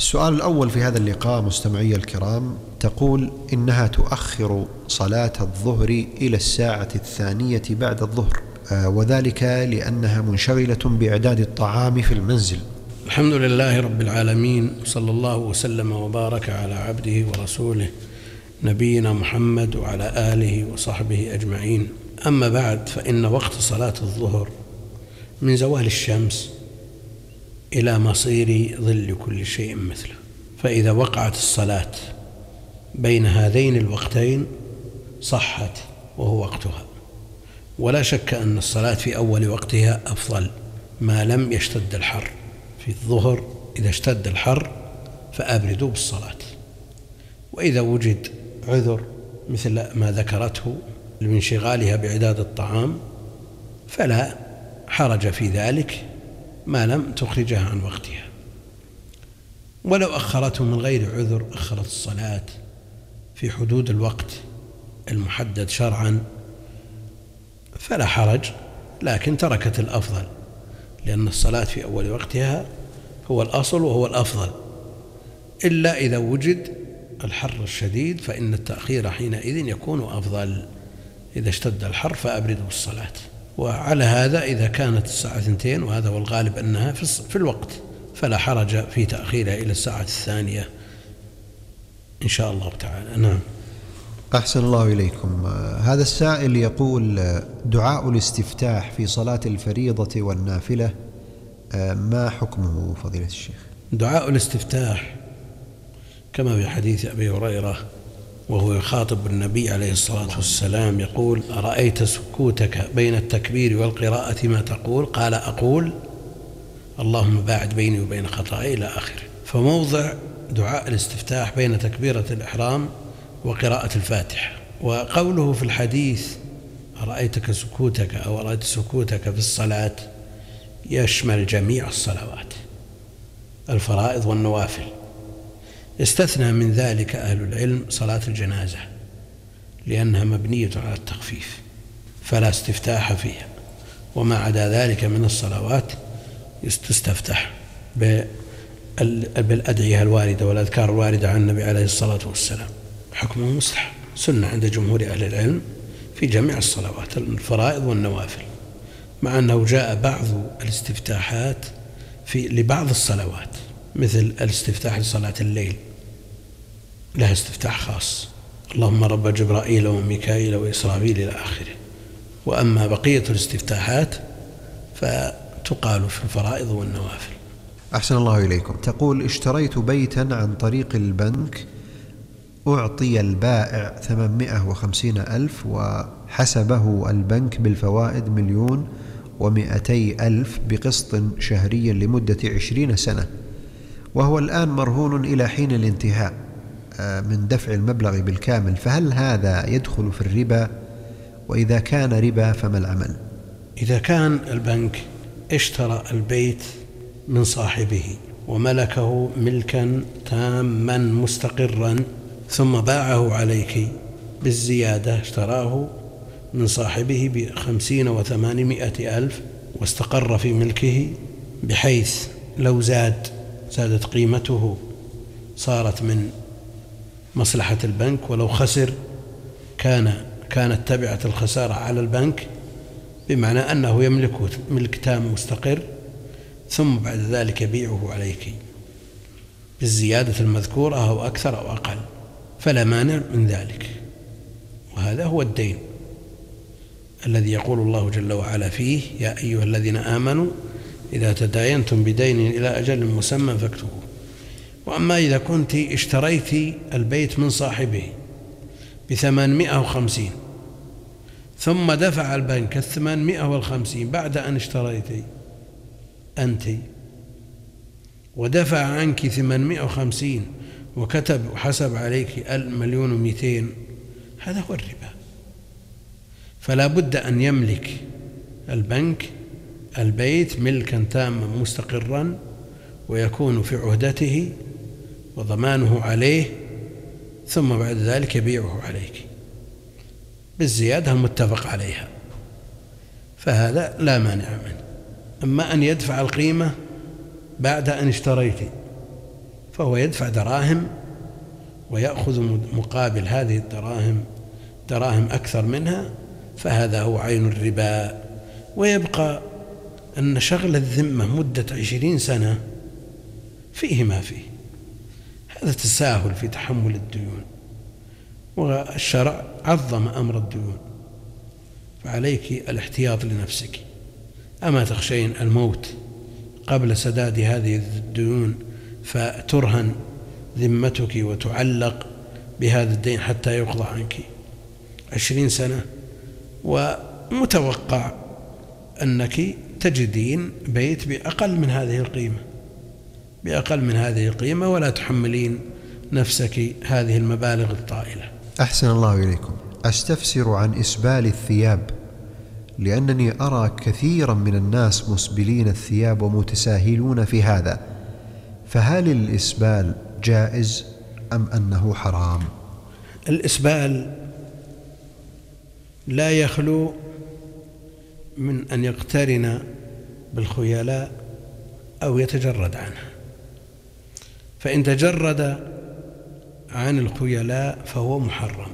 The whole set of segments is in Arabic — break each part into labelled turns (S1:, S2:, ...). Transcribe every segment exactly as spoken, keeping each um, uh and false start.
S1: السؤال الأول في هذا اللقاء مستمعي الكرام، تقول إنها تؤخر صلاة الظهر إلى الساعة الثانية بعد الظهر، وذلك لأنها منشغلة بإعداد الطعام في المنزل.
S2: الحمد لله رب العالمين، صلى الله وسلم وبارك على عبده ورسوله نبينا محمد وعلى آله وصحبه أجمعين. أما بعد، فإن وقت صلاة الظهر من زوال الشمس إلى مصير ظل كل شيء مثله، فإذا وقعت الصلاة بين هذين الوقتين صحت وهو وقتها، ولا شك أن الصلاة في أول وقتها أفضل ما لم يشتد الحر. في الظهر إذا اشتد الحر فأبردوا بالصلاة، وإذا وجد عذر مثل ما ذكرته لانشغالها بإعداد الطعام فلا حرج في ذلك ما لم تخرجها عن وقتها. ولو أخرته من غير عذر، أخرت الصلاة في حدود الوقت المحدد شرعا فلا حرج، لكن تركت الأفضل، لأن الصلاة في أول وقتها هو الأصل وهو الأفضل، إلا إذا وجد الحر الشديد فإن التأخير حينئذ يكون أفضل. إذا اشتد الحر فأبردوا الصلاة. وعلى هذا إذا كانت الساعة اثنتين، وهذا هو الغالب أنها في الوقت، فلا حرج في تأخيرها إلى الساعة الثانية إن شاء الله تعالى. نعم.
S1: أحسن الله إليكم. هذا السائل يقول: دعاء الاستفتاح في صلاة الفريضة والنافلة ما حكمه فضيلة الشيخ؟
S2: دعاء الاستفتاح كما في حديث أبي هريرة وهو يخاطب النبي عليه الصلاة والسلام يقول: أرأيت سكوتك بين التكبير والقراءة ما تقول؟ قال: أقول اللهم باعد بيني وبين خطاياي إلى آخره. فموضع دعاء الاستفتاح بين تكبيرة الإحرام وقراءة الفاتحة. وقوله في الحديث أرأيتك سكوتك أو أرأيت سكوتك في الصلاة يشمل جميع الصلوات الفرائض والنوافل، استثنى من ذلك أهل العلم صلاة الجنازة لأنها مبنية على التخفيف فلا استفتاح فيها، وما عدا ذلك من الصلوات تستفتح بالأدعية الواردة والأذكار الواردة عن النبي عليه الصلاة والسلام. حكمه مستحب، سنة عند جمهور أهل العلم في جميع الصلوات الفرائض والنوافل، مع أنه جاء بعض الاستفتاحات في لبعض الصلوات، مثل الاستفتاح لصلاة الليل لها استفتاح خاص، اللهم رب جبرائيل وميكائيل وإسرافيل إلى آخره. وأما بقية الاستفتاحات فتقال في الفرائض والنوافل.
S1: أحسن الله إليكم. تقول: اشتريت بيتا عن طريق البنك، أعطي البائع ثمانمائة وخمسين ألف وحسبه البنك بالفوائد مليون ومئتي ألف بقسط شهري لمدة عشرين سنة، وهو الآن مرهون إلى حين الانتهاء من دفع المبلغ بالكامل، فهل هذا يدخل في الربا؟ وإذا كان ربا فما العمل؟
S2: إذا كان البنك اشترى البيت من صاحبه وملكه ملكا تاما مستقرا ثم باعه عليك بالزيادة، اشتراه من صاحبه بخمسين وثمانمائة ألف واستقر في ملكه، بحيث لو زاد زادت قيمته صارت من مصلحة البنك، ولو خسر كان كانت تبعة الخسارة على البنك، بمعنى أنه يملك ملك تام مستقر ثم بعد ذلك يبيعه عليك بالزيادة المذكورة أو أكثر أو أقل، فلا مانع من ذلك. وهذا هو الدين الذي يقول الله جل وعلا فيه: يا أيها الذين آمنوا إذا تداينتم بدين إلى أجل مسمى فاكتبوه. وأما إذا كنت اشتريت البيت من صاحبه بثمانمائة وخمسين ثم دفع البنك الثمانمائة والخمسين بعد أن اشتريت أنت، ودفع عنك ثمانمائة وخمسين وكتب وحسب عليك المليون ومئتين، هذا هو الربا. فلا بد أن يملك البنك البيت ملكا تاما مستقرا ويكون في عهدته وضمانه عليه، ثم بعد ذلك يبيعه عليك بالزيادة المتفق عليها، فهذا لا مانع منه. أما أن يدفع القيمة بعد أن اشتريت فهو يدفع دراهم ويأخذ مقابل هذه الدراهم دراهم أكثر منها، فهذا هو عين الربا. ويبقى أن شغل الذمة مدة عشرين سنة فيه ما فيه، هذا تساهل في تحمل الديون، والشرع عظم أمر الديون، فعليك الاحتياط لنفسك. أما تخشين الموت قبل سداد هذه الديون فترهن ذمتك وتعلق بهذا الدين حتى يقضى عنك عشرين سنة، ومتوقع أنك تجدين بيت بأقل من هذه القيمة بأقل من هذه القيمة ولا تحملين نفسك هذه المبالغ الطائلة.
S1: أحسن الله إليكم. أستفسر عن إسبال الثياب، لأنني أرى كثيرا من الناس مسبلين الثياب ومتساهلون في هذا، فهل الإسبال جائز أم أنه حرام؟
S2: الإسبال لا يخلو من أن يقترن بالخيلاء أو يتجرد عنها، فإن تجرد عن الخيلاء فهو محرم،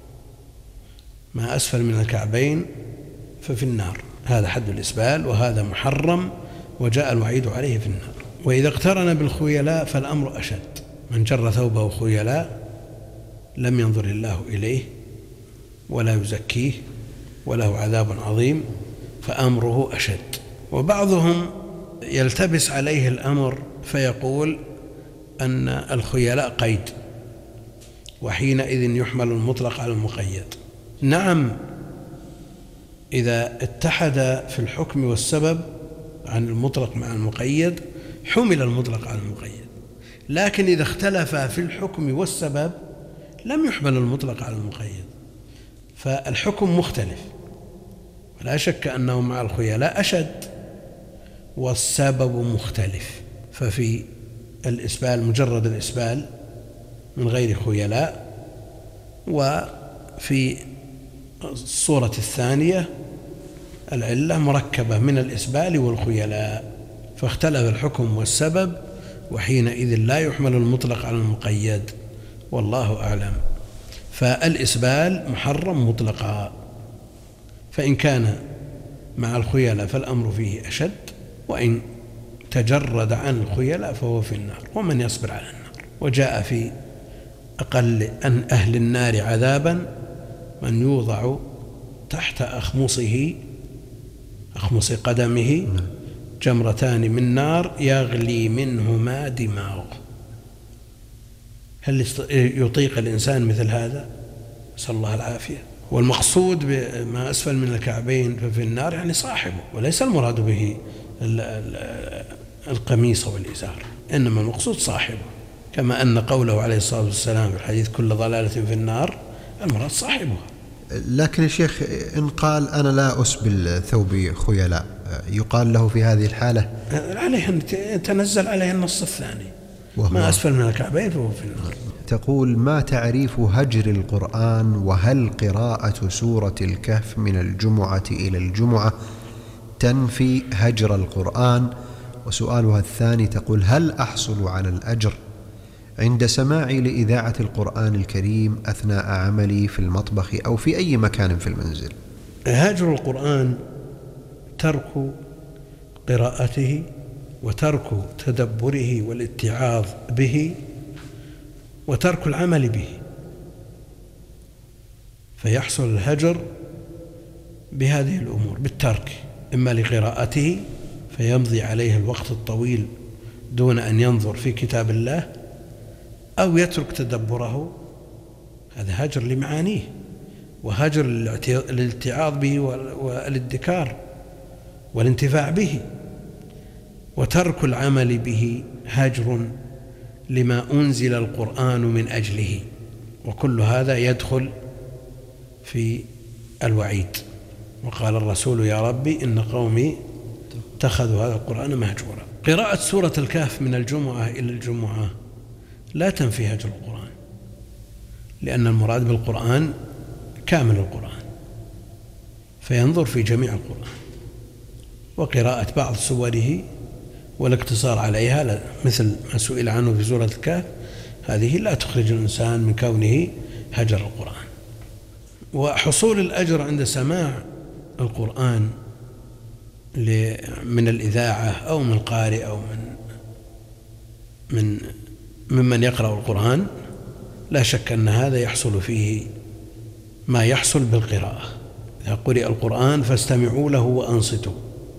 S2: ما أسفل من الكعبين ففي النار، هذا حد الإسبال وهذا محرم وجاء الوعيد عليه في النار. وإذا اقترن بالخيلاء فالأمر أشد، من جر ثوبه خيلاء لم ينظر الله إليه ولا يزكيه وله عذاب عظيم، فأمره أشد. وبعضهم يلتبس عليه الأمر فيقول أن الخيلاء قيد، وحينئذ يحمل المطلق على المقيد. نعم، إذا اتحد في الحكم والسبب عن المطلق مع المقيد حمل المطلق على المقيد، لكن إذا اختلف في الحكم والسبب لم يحمل المطلق على المقيد، فالحكم مختلف، ولا شك أنه مع الخيلاء أشد، والسبب مختلف. ففي الإسبال مجرد الإسبال من غير خيلاء، وفي الصورة الثانية العلة مركبة من الإسبال والخيلاء، فاختلف الحكم والسبب، وحينئذ لا يحمل المطلق على المقيد، والله أعلم. فالإسبال محرم مطلقا، فإن كان مع الخيلاء فالأمر فيه أشد، وإن تجرد عن الخيلاء فهو في النار، ومن يصبر على النار. وجاء في أقل أن أهل النار عذابا من يوضع تحت أخمصه أخمص قدمه جمرتان من نار يغلي منهما دماغه. هل يطيق الإنسان مثل هذا؟ نسأل الله العافية. والمقصود بما أسفل من الكعبين ففي النار يعني صاحبه، وليس المراد به القميص والإزار، إنما المقصود صاحبه، كما أن قوله عليه الصلاة والسلام في الحديث كل ضلالة في النار المراد صاحبها.
S1: لكن يا شيخ، إن قال أنا لا أسبل ثوبي خيلاء، يقال له في هذه الحالة
S2: عليه أن تنزل عليه النص الثاني ما أسفل من الكعبين فهو في النار.
S1: تقول: ما تعريف هجر القرآن، وهل قراءة سورة الكهف من الجمعة إلى الجمعة تنفي هجر القرآن؟ وسؤالها الثاني تقول: هل أحصل على الأجر عند سماعي لإذاعة القرآن الكريم أثناء عملي في المطبخ أو في أي مكان في المنزل؟
S2: هجر القرآن ترك قراءته وترك تدبره والاتعاظ به وترك العمل به، فيحصل الهجر بهذه الأمور بالترك، إما لقراءته فيمضي عليه الوقت الطويل دون أن ينظر في كتاب الله، أو يترك تدبره، هذا هجر لمعانيه، وهجر الاتعاظ به والادكار والانتفاع به. وترك العمل به هجر لما أنزل القرآن من أجله، وكل هذا يدخل في الوعيد. وقال الرسول: يا ربي إن قومي اتخذوا هذا القرآن مهجورا. قراءة سورة الكهف من الجمعة إلى الجمعة لا تنفي هجر القرآن، لأن المراد بالقرآن كامل القرآن، فينظر في جميع القرآن، وقراءة بعض سوره والاقتصار عليها مثل ما سئل عنه في سورة الكهف، هذه لا تخرج الإنسان من كونه هجر القرآن. وحصول الأجر عند سماع القرآن من الإذاعة أو من القارئ أو من من ممن يقرأ القرآن، لا شك أن هذا يحصل فيه ما يحصل بالقراءة. إذا قرئ القرآن فاستمعوا له وأنصتوا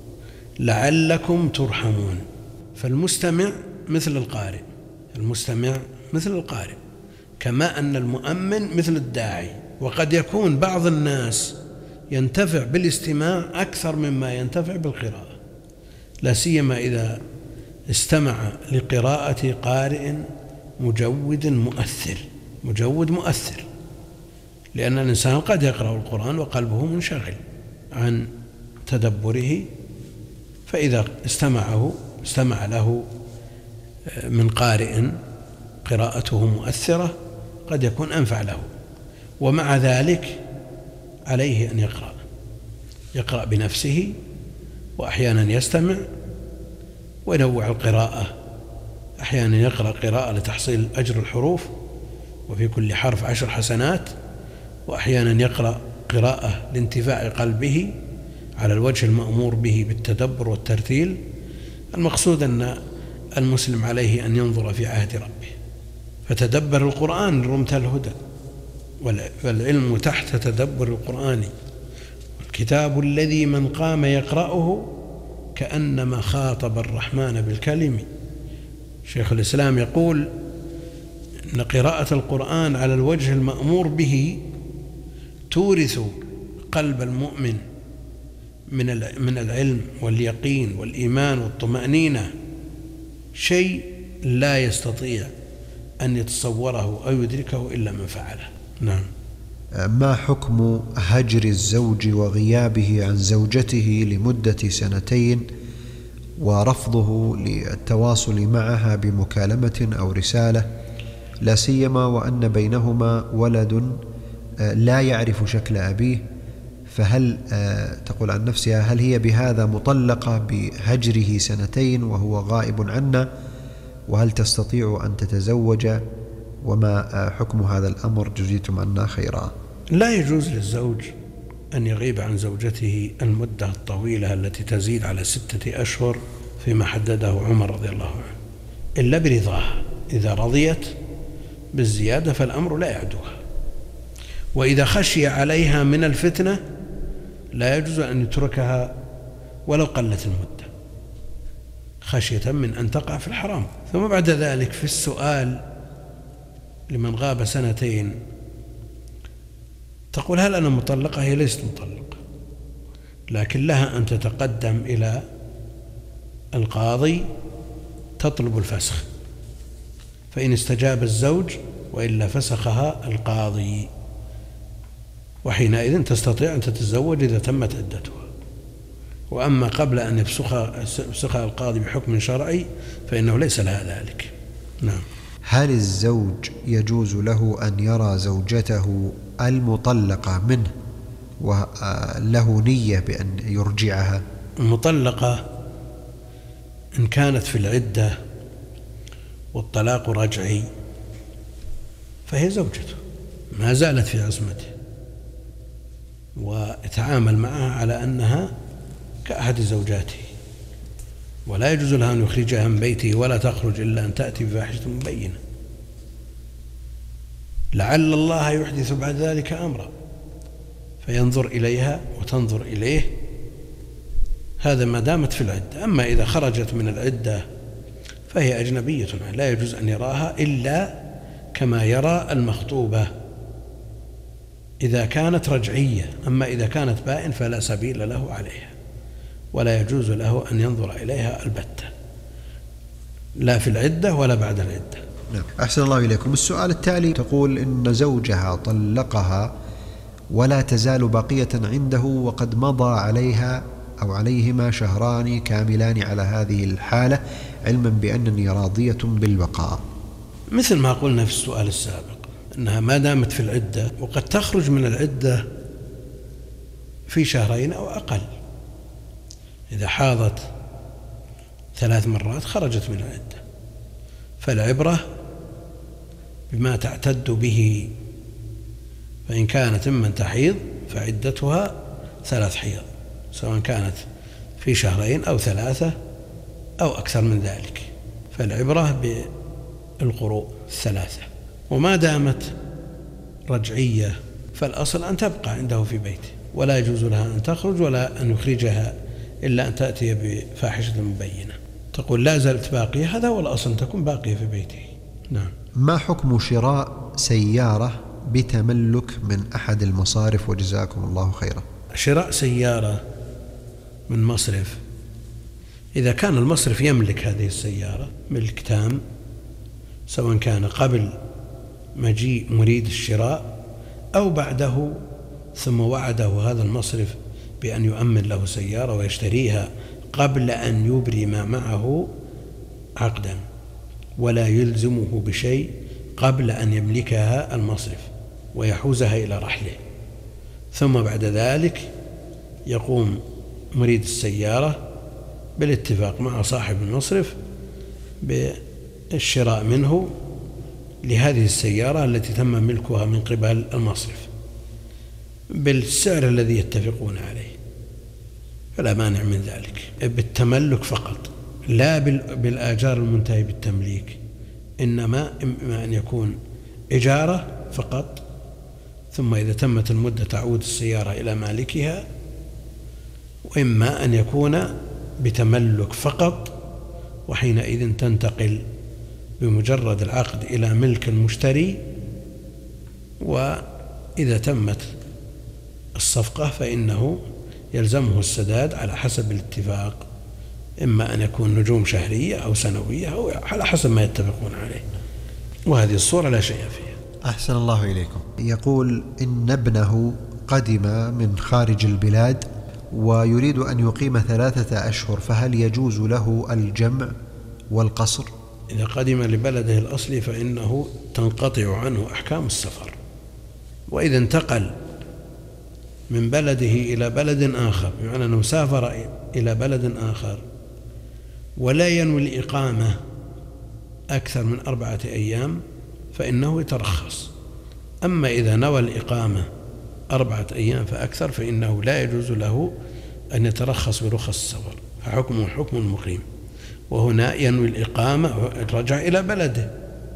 S2: لعلكم ترحمون. فالمستمع مثل القارئ، المستمع مثل القارئ، كما أن المؤمن مثل الداعي. وقد يكون بعض الناس ينتفع بالاستماع أكثر مما ينتفع بالقراءة، لا سيما إذا استمع لقراءة قارئ مجود مؤثر، مجود مؤثر، لأن الإنسان قد يقرأ القرآن وقلبه منشغل عن تدبره، فإذا استمعه استمع له من قارئ قراءته مؤثرة قد يكون أنفع له. ومع ذلك عليه أن يقرأ يقرأ بنفسه، وأحيانا يستمع وينوع القراءة، أحيانا يقرأ قراءة لتحصيل أجر الحروف وفي كل حرف عشر حسنات، وأحيانا يقرأ قراءة لانتفاع قلبه على الوجه المأمور به بالتدبر والترتيل. المقصود أن المسلم عليه أن ينظر في عهد ربه، فتدبر القرآن رمت الهدى، والعلم تحت تدبر القرآن. الكتاب الذي من قام يقرأه كأنما خاطب الرحمن بالكلم. شيخ الإسلام يقول إن قراءة القرآن على الوجه المأمور به تورث قلب المؤمن من العلم واليقين والإيمان والطمأنينة شيء لا يستطيع أن يتصوره أو يدركه إلا من فعله. نعم.
S1: ما حكم هجر الزوج وغيابه عن زوجته لمدة سنتين ورفضه للتواصل معها بمكالمة أو رسالة، لا سيما وأن بينهما ولد لا يعرف شكل أبيه؟ فهل تقول عن نفسها هل هي بهذا مطلقة بهجره سنتين وهو غائب عنا، وهل تستطيع أن تتزوج، وما حكم هذا الأمر؟ جزيتم عنا خيرا.
S2: لا يجوز للزوج أن يغيب عن زوجته المدة الطويلة التي تزيد على ستة أشهر فيما حدده عمر رضي الله عنه، إلا برضاها. إذا رضيت بالزيادة فالأمر لا يعدوها. وإذا خشي عليها من الفتنة لا يجوز أن يتركها ولو قلت المدة، خشية من أن تقع في الحرام. ثم بعد ذلك في السؤال لمن غاب سنتين تقول هل أنا مطلقة؟ هي ليست مطلقة، لكن لها أن تتقدم إلى القاضي تطلب الفسخ، فإن استجاب الزوج وإلا فسخها القاضي، وحينئذ تستطيع أن تتزوج إذا تمت عدتها. وأما قبل أن يفسخها القاضي بحكم شرعي فإنه ليس لها ذلك. نعم.
S1: هل الزوج يجوز له أن يرى زوجته المطلقة منه وله نية بأن يرجعها؟
S2: المطلقة إن كانت في العدة والطلاق رجعي فهي زوجته، ما زالت في عصمته، ويتعامل معها على أنها كأحد زوجاته، ولا يجوز لها أن يخرجها من بيته ولا تخرج إلا أن تأتي بفاحشة مبينة، لعل الله يحدث بعد ذلك أمرا فينظر إليها وتنظر إليه. هذا ما دامت في العدة. أما إذا خرجت من العدة فهي أجنبية، لا يجوز أن يراها إلا كما يرى المخطوبة إذا كانت رجعية. أما إذا كانت بائن فلا سبيل له عليها، ولا يجوز له أن ينظر إليها البتة، لا في العدة ولا بعد العدة.
S1: نعم. أحسن الله إليكم. السؤال التالي تقول إن زوجها طلقها ولا تزال باقية عنده وقد مضى عليها أو عليهما شهران كاملان على هذه الحالة، علما بأنني راضية بالبقاء.
S2: مثل ما قلنا في السؤال السابق أنها ما دامت في العدة، وقد تخرج من العدة في شهرين أو أقل. إذا حاضت ثلاث مرات خرجت من العدة. فالعبرة بما تعتد به، فإن كانت ممن تحيض فعدتها ثلاث حيض، سواء كانت في شهرين أو ثلاثة أو أكثر من ذلك. فالعبرة بالقروء الثلاثة، وما دامت رجعية فالأصل أن تبقى عنده في بيته، ولا يجوز لها أن تخرج ولا أن يخرجها إلا أن تأتي بفاحشة مبينة. تقول لا زالت باقية، هذا هو الأصل، أن تكون باقية في بيته. نعم.
S1: ما حكم شراء سيارة بتملك من أحد المصارف وجزاكم الله خيرا؟
S2: شراء سيارة من مصرف، إذا كان المصرف يملك هذه السيارة ملك تام، سواء كان قبل مجيء مريد الشراء أو بعده، ثم وعده هذا المصرف بأن يؤمن له سيارة ويشتريها قبل أن يبرم معه عقدا، ولا يلزمه بشيء قبل أن يملكها المصرف ويحوزها إلى رحله، ثم بعد ذلك يقوم مريد السيارة بالاتفاق مع صاحب المصرف بالشراء منه لهذه السيارة التي تم ملكها من قبل المصرف بالسعر الذي يتفقون عليه، فلا مانع من ذلك، بالتملك فقط، لا بالآجار المنتهي بالتمليك، إنما إما أن يكون إجارة فقط، ثم إذا تمت المدة تعود السيارة إلى مالكها، وإما أن يكون بتملك فقط، وحينئذ تنتقل بمجرد العقد إلى ملك المشتري، وإذا تمت الصفقة فإنه يلزمه السداد على حسب الاتفاق، إما أن يكون نجوم شهرية أو سنوية أو على حسب ما يتفقون عليه، وهذه الصورة لا شيء فيها.
S1: أحسن الله إليكم. يقول إن ابنه قدم من خارج البلاد ويريد أن يقيم ثلاثة أشهر، فهل يجوز له الجمع والقصر؟
S2: إذا قدم لبلده الأصلي فإنه تنقطع عنه أحكام السفر، وإذا انتقل من بلده إلى بلد آخر، بمعنى أنه سافر إلى بلد آخر ولا ينوي الإقامة أكثر من أربعة أيام فإنه يترخص. أما إذا نوى الإقامة أربعة أيام فأكثر فإنه لا يجوز له أن يترخص برخص السفر، فحكمه حكم المقيم. وهنا ينوي الإقامة، رجع إلى بلده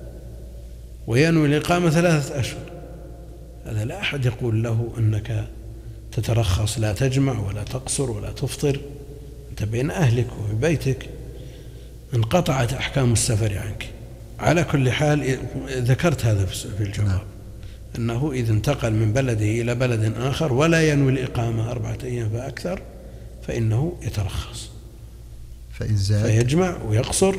S2: وينوي الإقامة ثلاثة أشهر، هذا لا أحد يقول له أنك تترخص، لا تجمع ولا تقصر ولا تفطر، أنت بين أهلك وفي بيتك، انقطعت أحكام السفر عنك. على كل حال ذكرت هذا في الجواب، أنه إذا انتقل من بلده إلى بلد آخر ولا ينوي الإقامة أربعة أيام فأكثر فإنه يترخص،
S1: فإن زاد
S2: فيجمع ويقصر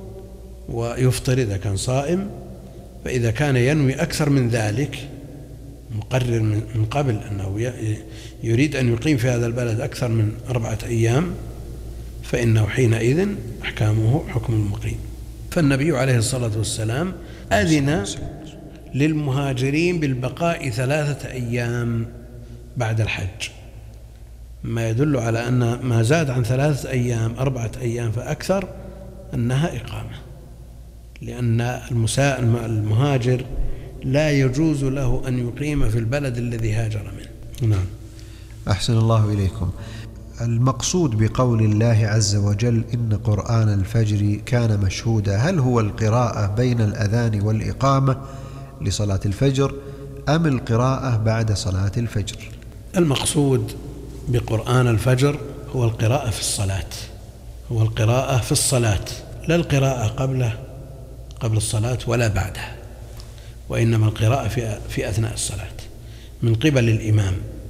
S2: ويفطر إذا كان صائم. فإذا كان ينوي أكثر من ذلك، مقرر من قبل أنه يريد أن يقيم في هذا البلد أكثر من أربعة أيام، فإنه حينئذ أحكامه حكم المقيم. فالنبي عليه الصلاة والسلام أذن للمهاجرين بالبقاء ثلاثة أيام بعد الحج، ما يدل على أن ما زاد عن ثلاثة أيام أربعة أيام فأكثر أنها إقامة، لأن المهاجر لا يجوز له أن يقيم في البلد الذي هاجر منه. نعم.
S1: أحسن الله إليكم. المقصود بقول الله عز وجل إن قرآن الفجر كان مشهودا، هل هو القراءة بين الأذان والإقامة لصلاة الفجر أم القراءة بعد صلاة الفجر؟
S2: المقصود بقرآن الفجر هو القراءة في الصلاة، هو القراءة في الصلاة، لا القراءة قبله قبل الصلاة ولا بعدها، وإنما القراءة في في أثناء الصلاة من قبل الإمام،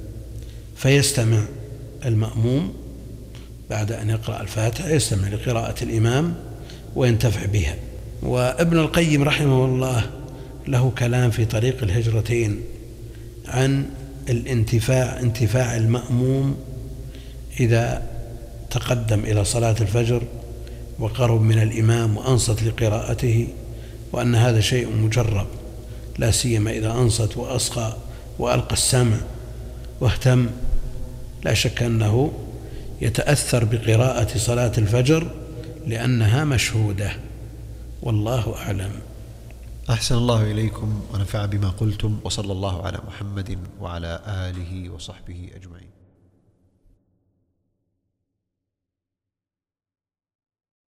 S2: فيستمع المأموم بعد أن يقرأ الفاتحة يستمع لقراءة الإمام وينتفع بها. وابن القيم رحمه الله له كلام في طريق الهجرتين عن الانتفاع انتفاع المأموم إذا تقدم إلى صلاة الفجر وقرب من الإمام وأنصت لقراءته، وأن هذا شيء مجرب، لا سيما إذا أنصت وأصغى وألقى السمع واهتم، لا شك أنه يتأثر بقراءة صلاة الفجر لأنها مشهودة، والله أعلم.
S1: أحسن الله إليكم ونفع بما قلتم، وصلى الله على محمد وعلى آله وصحبه أجمعين.